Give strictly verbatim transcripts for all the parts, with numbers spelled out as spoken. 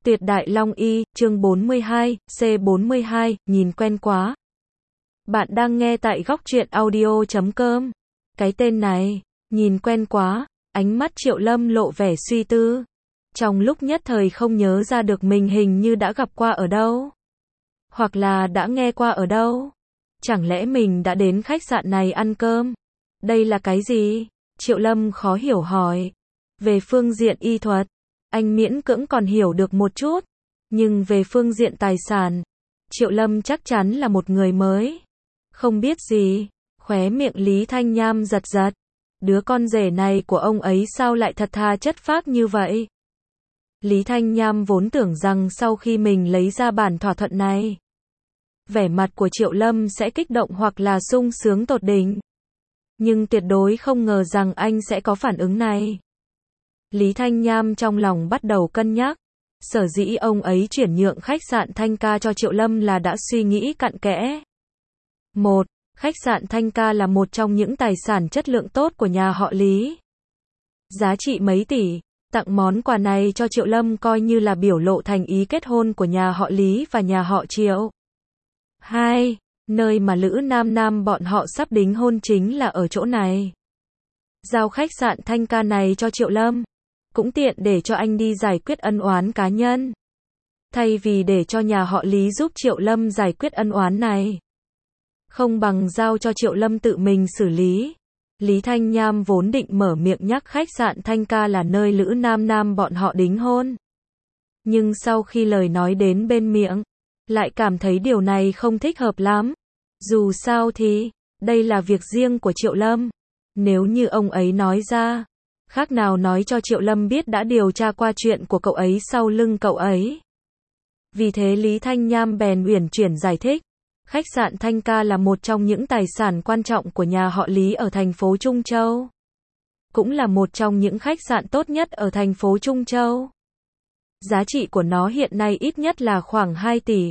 Tuyệt đại long y, chương bốn mươi hai, C bốn mươi hai, nhìn quen quá. Bạn đang nghe tại góc truyện audio chấm com. Cái tên này, nhìn quen quá, ánh mắt Triệu Lâm lộ vẻ suy tư. Trong lúc nhất thời không nhớ ra được mình hình như đã gặp qua ở đâu. Hoặc là đã nghe qua ở đâu. Chẳng lẽ mình đã đến khách sạn này ăn cơm? Đây là cái gì? Triệu Lâm khó hiểu hỏi. Về phương diện y thuật, anh miễn cưỡng còn hiểu được một chút. Nhưng về phương diện tài sản, Triệu Lâm chắc chắn là một người mới. Không biết gì. Khóe miệng Lý Thanh Nham giật giật. Đứa con rể này của ông ấy sao lại thật thà chất phác như vậy? Lý Thanh Nham vốn tưởng rằng sau khi mình lấy ra bản thỏa thuận này, vẻ mặt của Triệu Lâm sẽ kích động hoặc là sung sướng tột đỉnh. Nhưng tuyệt đối không ngờ rằng anh sẽ có phản ứng này. Lý Thanh Nham trong lòng bắt đầu cân nhắc. Sở dĩ ông ấy chuyển nhượng khách sạn Thanh Ca cho Triệu Lâm là đã suy nghĩ cặn kẽ. Một, khách sạn Thanh Ca là một trong những tài sản chất lượng tốt của nhà họ Lý. Giá trị mấy tỷ, tặng món quà này cho Triệu Lâm coi như là biểu lộ thành ý kết hôn của nhà họ Lý và nhà họ Triệu. Hai, nơi mà Lữ Nam Nam bọn họ sắp đính hôn chính là ở chỗ này. Giao khách sạn Thanh Ca này cho Triệu Lâm, cũng tiện để cho anh đi giải quyết ân oán cá nhân. Thay vì để cho nhà họ Lý giúp Triệu Lâm giải quyết ân oán này, không bằng giao cho Triệu Lâm tự mình xử lý. Lý Thanh Nham vốn định mở miệng nhắc khách sạn Thanh Ca là nơi Lữ Nam Nam bọn họ đính hôn. Nhưng sau khi lời nói đến bên miệng, lại cảm thấy điều này không thích hợp lắm. Dù sao thì, đây là việc riêng của Triệu Lâm. Nếu như ông ấy nói ra, khác nào nói cho Triệu Lâm biết đã điều tra qua chuyện của cậu ấy sau lưng cậu ấy. Vì thế Lý Thanh Nham bèn uyển chuyển giải thích. Khách sạn Thanh Ca là một trong những tài sản quan trọng của nhà họ Lý ở thành phố Trung Châu. Cũng là một trong những khách sạn tốt nhất ở thành phố Trung Châu. Giá trị của nó hiện nay ít nhất là khoảng hai tỷ.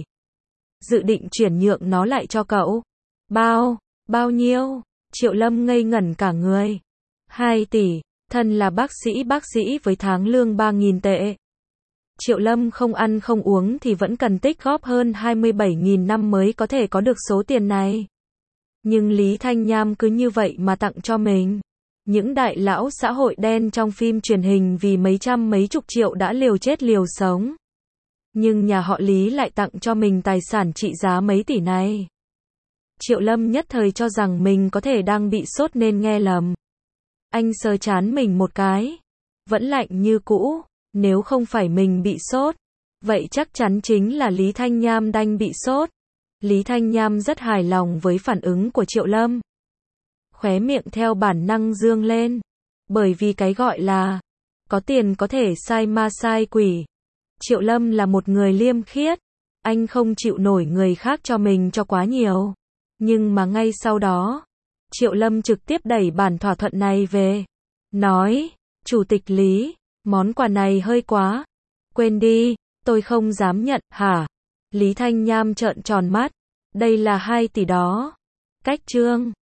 Dự định chuyển nhượng nó lại cho cậu. Bao? Bao nhiêu? Triệu Lâm ngây ngẩn cả người. hai tỷ, thân là bác sĩ bác sĩ với tháng lương ba nghìn tệ. Triệu Lâm không ăn không uống thì vẫn cần tích góp hơn hai mươi bảy nghìn năm mới có thể có được số tiền này. Nhưng Lý Thanh Nham cứ như vậy mà tặng cho mình. Những đại lão xã hội đen trong phim truyền hình vì mấy trăm mấy chục triệu đã liều chết liều sống. Nhưng nhà họ Lý lại tặng cho mình tài sản trị giá mấy tỷ này. Triệu Lâm nhất thời cho rằng mình có thể đang bị sốt nên nghe lầm. Anh sờ trán mình một cái. Vẫn lạnh như cũ. Nếu không phải mình bị sốt, vậy chắc chắn chính là Lý Thanh Nham đang bị sốt. Lý Thanh Nham rất hài lòng với phản ứng của Triệu Lâm. Khóe miệng theo bản năng dương lên. Bởi vì cái gọi là có tiền có thể sai ma sai quỷ. Triệu Lâm là một người liêm khiết. Anh không chịu nổi người khác cho mình cho quá nhiều. Nhưng mà ngay sau đó, Triệu Lâm trực tiếp đẩy bản thỏa thuận này về. Nói, Chủ tịch Lý, món quà này hơi quá. Quên đi, tôi không dám nhận, hả? Lý Thanh Nham trợn tròn mắt. Đây là hai tỷ đó. Cách trương.